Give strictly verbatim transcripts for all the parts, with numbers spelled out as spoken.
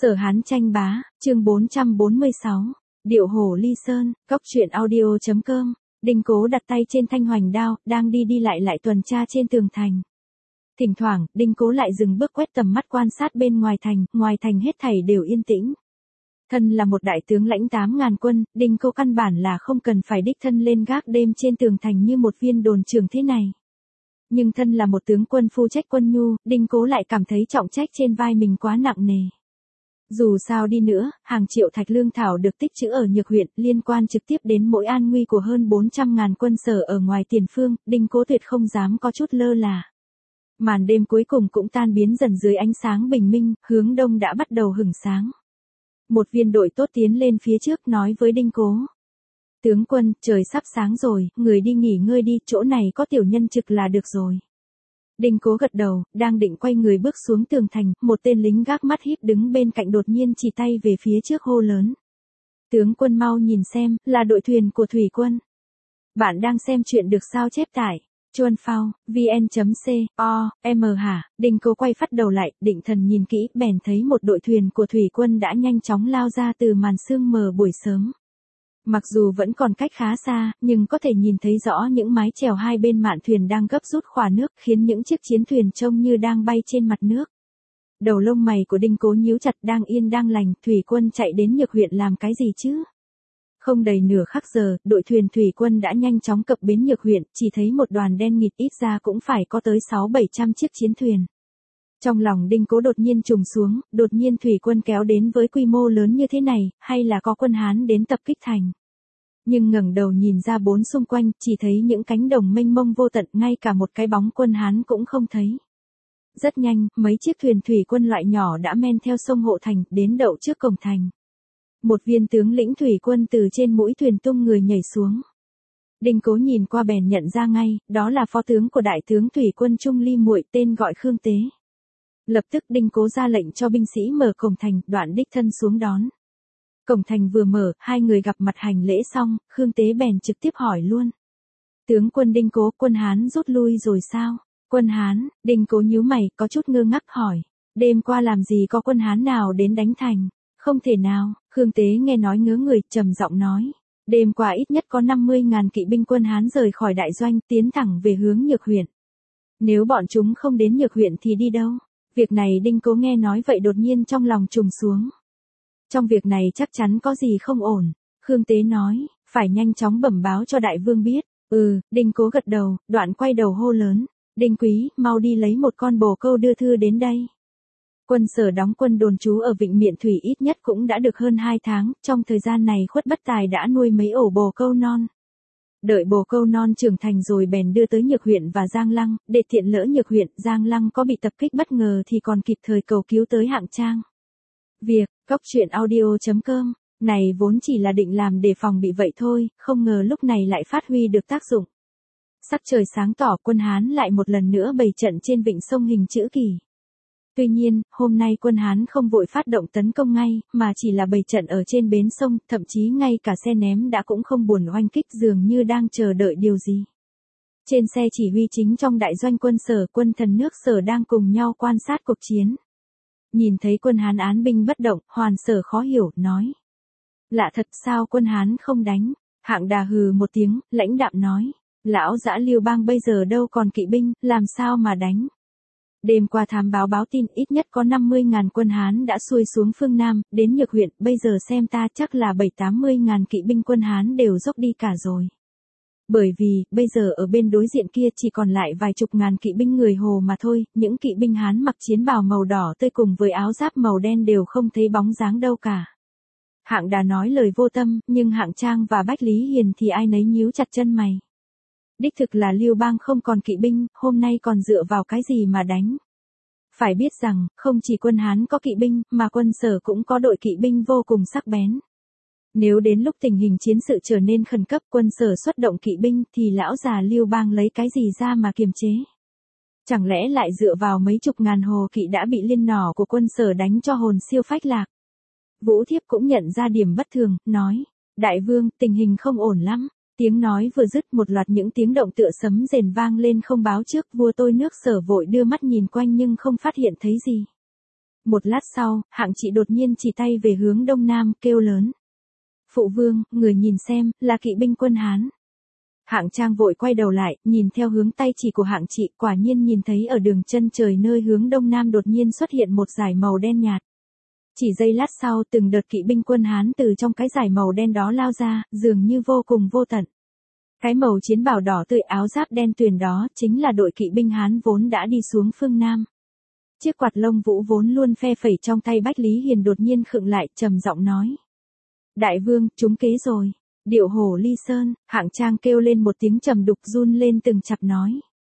Sở Hán tranh bá, chương bốn trăm bốn mươi sáu, Điệu hổ ly sơn, cóc truyện audio chấm com. Đinh Cố đặt tay trên thanh hoành đao, đang đi đi lại lại tuần tra trên tường thành. Thỉnh thoảng, Đinh Cố lại dừng bước quét tầm mắt quan sát bên ngoài thành, ngoài thành hết thảy đều yên tĩnh. Thân là một đại tướng lãnh tám ngàn quân, Đinh Cố căn bản là không cần phải đích thân lên gác đêm trên tường thành như một viên đồn trưởng thế này. Nhưng thân là một tướng quân phụ trách quân nhu, Đinh Cố lại cảm thấy trọng trách trên vai mình quá nặng nề. Dù sao đi nữa, hàng triệu thạch lương thảo được tích trữ ở Nhược huyện, liên quan trực tiếp đến mỗi an nguy của hơn bốn trăm ngàn quân sở ở ngoài tiền phương, Đinh Cố tuyệt không dám có chút lơ là. Màn đêm cuối cùng cũng tan biến dần dưới ánh sáng bình minh, hướng đông đã bắt đầu hửng sáng. Một viên đội tốt tiến lên phía trước nói với Đinh Cố. Tướng quân, trời sắp sáng rồi, người đi nghỉ ngơi đi, chỗ này có tiểu nhân trực là được rồi. Đinh Cố gật đầu, đang định quay người bước xuống tường thành, một tên lính gác mắt híp đứng bên cạnh đột nhiên chỉ tay về phía trước hô lớn. Tướng quân mau nhìn xem, là đội thuyền của thủy quân. Bạn đang xem chuyện được sao chép tải. Chuan phao, vn.co, m hả, Đinh Cố quay phát đầu lại, định thần nhìn kỹ, bèn thấy một đội thuyền của thủy quân đã nhanh chóng lao ra từ màn sương mờ buổi sớm. Mặc dù vẫn còn cách khá xa, nhưng có thể nhìn thấy rõ những mái chèo hai bên mạn thuyền đang gấp rút khỏa nước, khiến những chiếc chiến thuyền trông như đang bay trên mặt nước. Đầu lông mày của Đinh Cố nhíu chặt, đang yên đang lành, thủy quân chạy đến Nhược huyện làm cái gì chứ? Không đầy nửa khắc giờ, đội thuyền thủy quân đã nhanh chóng cập bến Nhược huyện, chỉ thấy một đoàn đen nghịt, ít ra cũng phải có tới sáu bảy trăm chiếc chiến thuyền. Trong lòng Đinh Cố đột nhiên trùng xuống, đột nhiên thủy quân kéo đến với quy mô lớn như thế này, hay là có quân Hán đến tập kích thành. Nhưng ngẩng đầu nhìn ra bốn xung quanh, chỉ thấy những cánh đồng mênh mông vô tận, ngay cả một cái bóng quân Hán cũng không thấy. Rất nhanh, mấy chiếc thuyền thủy quân loại nhỏ đã men theo sông hộ thành, đến đậu trước cổng thành. Một viên tướng lĩnh thủy quân từ trên mũi thuyền tung người nhảy xuống. Đinh Cố nhìn qua bèn nhận ra ngay, đó là phó tướng của đại tướng thủy quân Trung Ly Muội, tên gọi Khương Tế. Lập tức Đinh Cố ra lệnh cho binh sĩ mở cổng thành, đoạn đích thân xuống đón. Cổng thành vừa mở, hai người gặp mặt hành lễ xong, Khương Tế bèn trực tiếp hỏi luôn. Tướng quân Đinh Cố, quân Hán rút lui rồi sao? Quân Hán, Đinh Cố nhíu mày, có chút ngơ ngác hỏi. Đêm qua làm gì có quân Hán nào đến đánh thành? Không thể nào, Khương Tế nghe nói ngớ người, trầm giọng nói. Đêm qua ít nhất có năm mươi ngàn kỵ binh quân Hán rời khỏi đại doanh, tiến thẳng về hướng Nhược huyện. Nếu bọn chúng không đến Nhược huyện thì đi đâu? Việc này Đinh Cố nghe nói vậy đột nhiên trong lòng trùng xuống. Trong việc này chắc chắn có gì không ổn. Khương Tế nói, phải nhanh chóng bẩm báo cho đại vương biết. Ừ, Đinh Cố gật đầu, đoạn quay đầu hô lớn. Đinh Quý, mau đi lấy một con bồ câu đưa thư đến đây. Quân sở đóng quân đồn trú ở Vịnh Miện Thủy ít nhất cũng đã được hơn hai tháng, trong thời gian này Khuất Bất Tài đã nuôi mấy ổ bồ câu non. Đợi bồ câu non trưởng thành rồi bèn đưa tới Nhược huyện và Giang Lăng, để tiện lỡ Nhược huyện, Giang Lăng có bị tập kích bất ngờ thì còn kịp thời cầu cứu tới Hạng Trang. Việc, cóc truyện audio chấm com, này vốn chỉ là định làm để phòng bị vậy thôi, không ngờ lúc này lại phát huy được tác dụng. Sắc trời sáng tỏ, quân Hán lại một lần nữa bày trận trên vịnh sông hình chữ kỳ. Tuy nhiên, hôm nay quân Hán không vội phát động tấn công ngay, mà chỉ là bày trận ở trên bến sông, thậm chí ngay cả xe ném đã cũng không buồn oanh kích, dường như đang chờ đợi điều gì. Trên xe chỉ huy chính trong đại doanh quân sở, quân thần nước sở đang cùng nhau quan sát cuộc chiến. Nhìn thấy quân Hán án binh bất động, Hoàn Sở khó hiểu, nói. Lạ thật, sao quân Hán không đánh? Hạng Đà hừ một tiếng, lãnh đạm nói. Lão dã Liêu Bang bây giờ đâu còn kỵ binh, làm sao mà đánh? Đêm qua thám báo báo tin ít nhất có năm mươi ngàn quân Hán đã xuôi xuống phương Nam, đến Nhược huyện, bây giờ xem ta chắc là bảy tám mươi ngàn kỵ binh quân Hán đều dốc đi cả rồi. Bởi vì, bây giờ ở bên đối diện kia chỉ còn lại vài chục ngàn kỵ binh người Hồ mà thôi, những kỵ binh Hán mặc chiến bào màu đỏ tươi cùng với áo giáp màu đen đều không thấy bóng dáng đâu cả. Hạng Đà nói lời vô tâm, nhưng Hạng Trang và Bách Lý Hiền thì ai nấy nhíu chặt chân mày. Đích thực là Liêu Bang không còn kỵ binh, hôm nay còn dựa vào cái gì mà đánh. Phải biết rằng, không chỉ quân Hán có kỵ binh, mà quân sở cũng có đội kỵ binh vô cùng sắc bén. Nếu đến lúc tình hình chiến sự trở nên khẩn cấp, quân sở xuất động kỵ binh thì lão già Liêu Bang lấy cái gì ra mà kiềm chế? Chẳng lẽ lại dựa vào mấy chục ngàn hồ kỵ đã bị liên nỏ của quân sở đánh cho hồn siêu phách lạc? Vũ Thiếp cũng nhận ra điểm bất thường, nói, đại vương, tình hình không ổn lắm. Tiếng nói vừa dứt, một loạt những tiếng động tựa sấm rền vang lên không báo trước, vua tôi nước sở vội đưa mắt nhìn quanh nhưng không phát hiện thấy gì. Một lát sau, Hạng Trị đột nhiên chỉ tay về hướng đông nam, kêu lớn. Phụ vương, người nhìn xem, là kỵ binh quân Hán. Hạng Trang vội quay đầu lại, nhìn theo hướng tay chỉ của Hạng Trị, quả nhiên nhìn thấy ở đường chân trời nơi hướng đông nam đột nhiên xuất hiện một dải màu đen nhạt. Chỉ giây lát sau, từng đợt kỵ binh quân Hán từ trong cái dải màu đen đó lao ra, dường như vô cùng vô tận. Cái màu chiến bào đỏ tươi áo giáp đen tuyền đó, chính là đội kỵ binh Hán vốn đã đi xuống phương Nam. Chiếc quạt lông vũ vốn luôn phe phẩy trong tay Bách Lý Hiền đột nhiên khựng lại, trầm giọng nói. Đại vương, trúng kế rồi. Điệu hổ ly sơn, Hạng Trang kêu lên một tiếng trầm đục run lên từng chặp nói.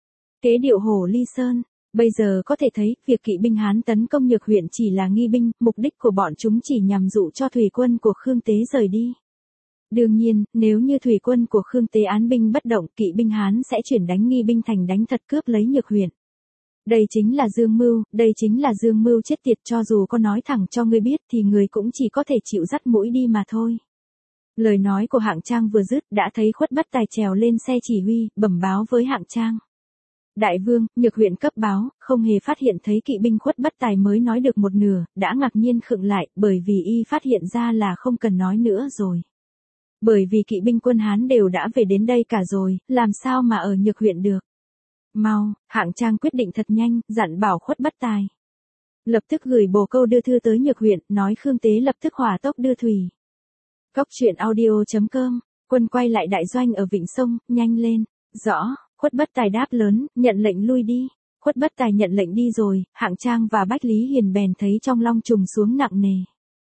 Kế điệu hổ ly sơn, bây giờ có thể thấy, việc kỵ binh Hán tấn công Nhược huyện chỉ là nghi binh, mục đích của bọn chúng chỉ nhằm dụ cho thủy quân của Khương Tế rời đi. Đương nhiên, nếu như thủy quân của Khương Tế án binh bất động, kỵ binh Hán sẽ chuyển đánh nghi binh thành đánh thật cướp lấy Nhược huyện. Đây chính là dương mưu, đây chính là dương mưu chết tiệt, cho dù có nói thẳng cho ngươi biết thì người cũng chỉ có thể chịu dắt mũi đi mà thôi. Lời nói của Hạng Trang vừa dứt, đã thấy Khuất Bất Tài trèo lên xe chỉ huy, bẩm báo với Hạng Trang. Đại vương, Nhược huyện cấp báo, không hề phát hiện thấy kỵ binh. Khuất Bất Tài mới nói được một nửa, đã ngạc nhiên khựng lại, bởi vì y phát hiện ra là không cần nói nữa rồi. Bởi vì kỵ binh quân Hán đều đã về đến đây cả rồi, làm sao mà ở Nhược huyện được. Mau, Hạng Trang quyết định thật nhanh, dặn bảo Khuất Bất Tài. Lập tức gửi bồ câu đưa thư tới Nhược huyện, nói Khương Tế lập tức hỏa tốc đưa thủy. Cốc truyện audio chấm com, quân quay lại đại doanh ở Vịnh Sông, nhanh lên. Rõ, Khuất Bất Tài đáp lớn, nhận lệnh lui đi. Khuất Bất Tài nhận lệnh đi rồi, Hạng Trang và Bách Lý Hiền bèn thấy trong long trùng xuống nặng nề.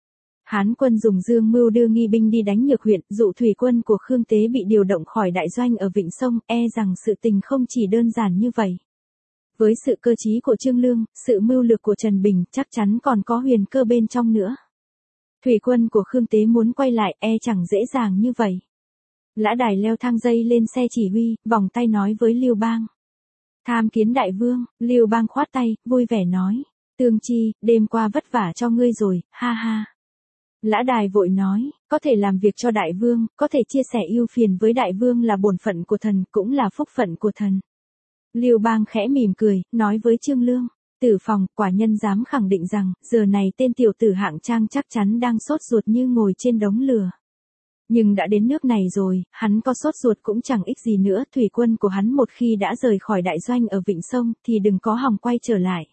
Hán quân dùng dương mưu đưa nghi binh đi đánh Nhược huyện, dụ thủy quân của Khương Tế bị điều động khỏi đại doanh ở Vịnh Sông, e rằng sự tình không chỉ đơn giản như vậy. Với sự cơ trí của Trương Lương, sự mưu lược của Trần Bình, chắc chắn còn có huyền cơ bên trong nữa. Thủy quân của Khương Tế muốn quay lại, e chẳng dễ dàng như vậy. Lã Đài leo thang dây lên xe chỉ huy, vòng tay nói với Lưu Bang. Tham kiến đại vương, Lưu Bang khoát tay, vui vẻ nói. Tương Chi, đêm qua vất vả cho ngươi rồi, ha ha. Lã Đài vội nói, có thể làm việc cho đại vương, có thể chia sẻ ưu phiền với đại vương là bổn phận của thần, cũng là phúc phận của thần. Lưu Bang khẽ mỉm cười, nói với Trương Lương. Tử phòng, quả nhân dám khẳng định rằng, giờ này tên tiểu tử Hạng Trang chắc chắn đang sốt ruột như ngồi trên đống lửa. Nhưng đã đến nước này rồi, hắn có sốt ruột cũng chẳng ích gì nữa, thủy quân của hắn một khi đã rời khỏi đại doanh ở Vịnh Sông, thì đừng có hòng quay trở lại.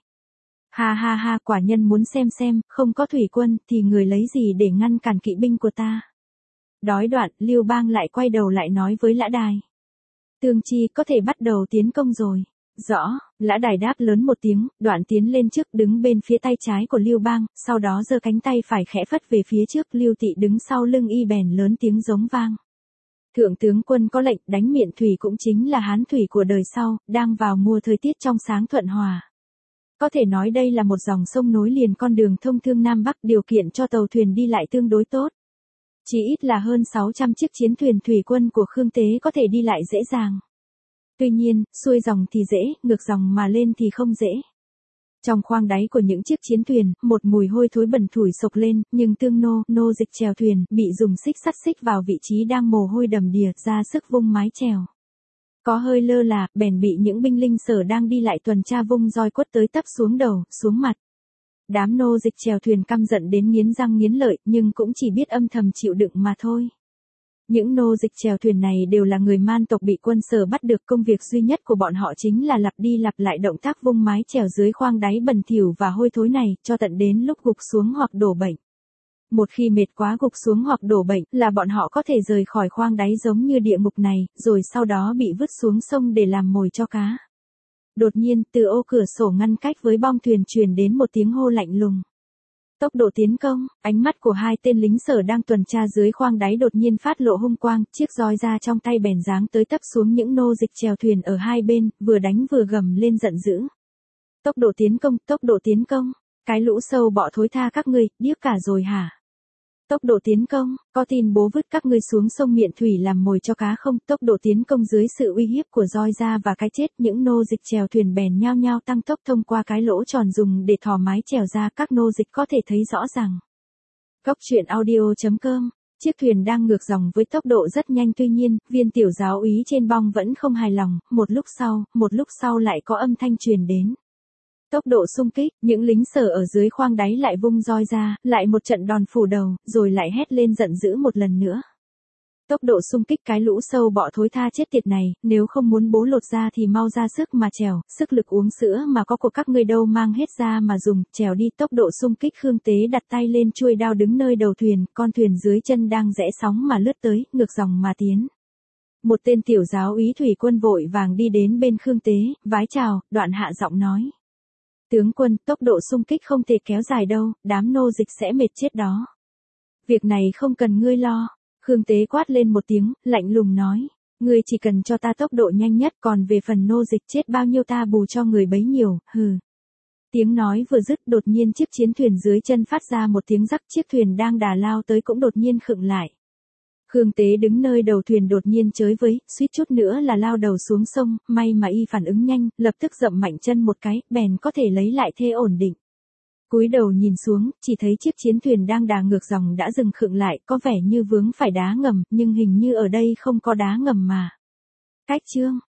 Ha ha ha, quả nhân muốn xem xem, không có thủy quân, thì người lấy gì để ngăn cản kỵ binh của ta. Đói đoạn, Lưu Bang lại quay đầu lại nói với Lã Đài. Tương Chi, có thể bắt đầu tiến công rồi. Rõ, Lã Đài đáp lớn một tiếng, đoạn tiến lên trước đứng bên phía tay trái của Lưu Bang, sau đó giơ cánh tay phải khẽ phất về phía trước, Lưu Tị đứng sau lưng y bèn lớn tiếng giống vang. Thượng tướng quân có lệnh, đánh Miện Thủy cũng chính là Hán thủy của đời sau, đang vào mùa thời tiết trong sáng thuận hòa. Có thể nói đây là một dòng sông nối liền con đường thông thương Nam Bắc, điều kiện cho tàu thuyền đi lại tương đối tốt. Chỉ ít là hơn sáu trăm chiếc chiến thuyền thủy quân của Khương Tế có thể đi lại dễ dàng. Tuy nhiên, xuôi dòng thì dễ, ngược dòng mà lên thì không dễ. Trong khoang đáy của những chiếc chiến thuyền, một mùi hôi thối bẩn thủi sộc lên, nhưng tương nô, nô dịch chèo thuyền, bị dùng xích sắt xích vào vị trí đang mồ hôi đầm đìa, ra sức vung mái chèo. Có hơi lơ là, bèn bị những binh linh Sở đang đi lại tuần tra vung roi quất tới tấp xuống đầu, xuống mặt. Đám nô dịch chèo thuyền căm giận đến nghiến răng nghiến lợi, nhưng cũng chỉ biết âm thầm chịu đựng mà thôi. Những nô dịch chèo thuyền này đều là người Man tộc bị quân Sở bắt được, công việc duy nhất của bọn họ chính là lặp đi lặp lại động tác vung mái chèo dưới khoang đáy bẩn thỉu và hôi thối này, cho tận đến lúc gục xuống hoặc đổ bệnh. Một khi mệt quá gục xuống hoặc đổ bệnh, là bọn họ có thể rời khỏi khoang đáy giống như địa ngục này, rồi sau đó bị vứt xuống sông để làm mồi cho cá. Đột nhiên, từ ô cửa sổ ngăn cách với bong thuyền truyền đến một tiếng hô lạnh lùng. Tốc độ tiến công, ánh mắt của hai tên lính Sở đang tuần tra dưới khoang đáy đột nhiên phát lộ hung quang, chiếc roi ra trong tay bèn giáng tới tấp xuống những nô dịch chèo thuyền ở hai bên, vừa đánh vừa gầm lên giận dữ. Tốc độ tiến công, tốc độ tiến công, cái lũ sâu bọ thối tha các ngươi, điếc cả rồi hả? Tốc độ tiến công, có tin bố vứt các ngươi xuống sông Miện Thủy làm mồi cho cá không? Tốc độ tiến công dưới sự uy hiếp của roi ra và cái chết, những nô dịch chèo thuyền bèn nhao nhao tăng tốc thông qua cái lỗ tròn dùng để thò mái chèo ra, các nô dịch có thể thấy rõ ràng. Cốc truyện audio chấm com, chiếc thuyền đang ngược dòng với tốc độ rất nhanh, tuy nhiên, viên tiểu giáo úy trên bong vẫn không hài lòng, một lúc sau, một lúc sau lại có âm thanh truyền đến. Tốc độ xung kích, những lính Sở ở dưới khoang đáy lại vung roi ra, lại một trận đòn phủ đầu, rồi lại hét lên giận dữ một lần nữa. Tốc độ xung kích cái lũ sâu bọ thối tha chết tiệt này, nếu không muốn bố lột ra thì mau ra sức mà trèo, sức lực uống sữa mà có của các ngươi đâu mang hết ra mà dùng, trèo đi. Tốc độ xung kích. Khương Tế đặt tay lên chuôi đao đứng nơi đầu thuyền, con thuyền dưới chân đang rẽ sóng mà lướt tới, ngược dòng mà tiến. Một tên tiểu giáo úy thủy quân vội vàng đi đến bên Khương Tế, vái chào, đoạn hạ giọng nói. Tướng quân, tốc độ xung kích không thể kéo dài đâu, đám nô dịch sẽ mệt chết đó. Việc này không cần ngươi lo. Khương Tế quát lên một tiếng, lạnh lùng nói. Ngươi chỉ cần cho ta tốc độ nhanh nhất, còn về phần nô dịch chết bao nhiêu ta bù cho người bấy nhiêu, hừ. Tiếng nói vừa dứt, đột nhiên chiếc chiến thuyền dưới chân phát ra một tiếng rắc, chiếc thuyền đang đà lao tới cũng đột nhiên khựng lại. Khương Tế đứng nơi đầu thuyền đột nhiên chới với, suýt chút nữa là lao đầu xuống sông, may mà y phản ứng nhanh, lập tức dậm mạnh chân một cái, bèn có thể lấy lại thế ổn định. Cúi đầu nhìn xuống, chỉ thấy chiếc chiến thuyền đang đà ngược dòng đã dừng khựng lại, có vẻ như vướng phải đá ngầm, nhưng hình như ở đây không có đá ngầm mà. Cách chương